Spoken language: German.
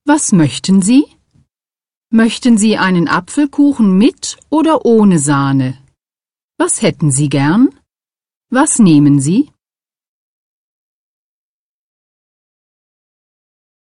Was möchten Sie? Möchten Sie einen Apfelkuchen mit oder ohne Sahne? Was hätten Sie gern? Was nehmen Sie?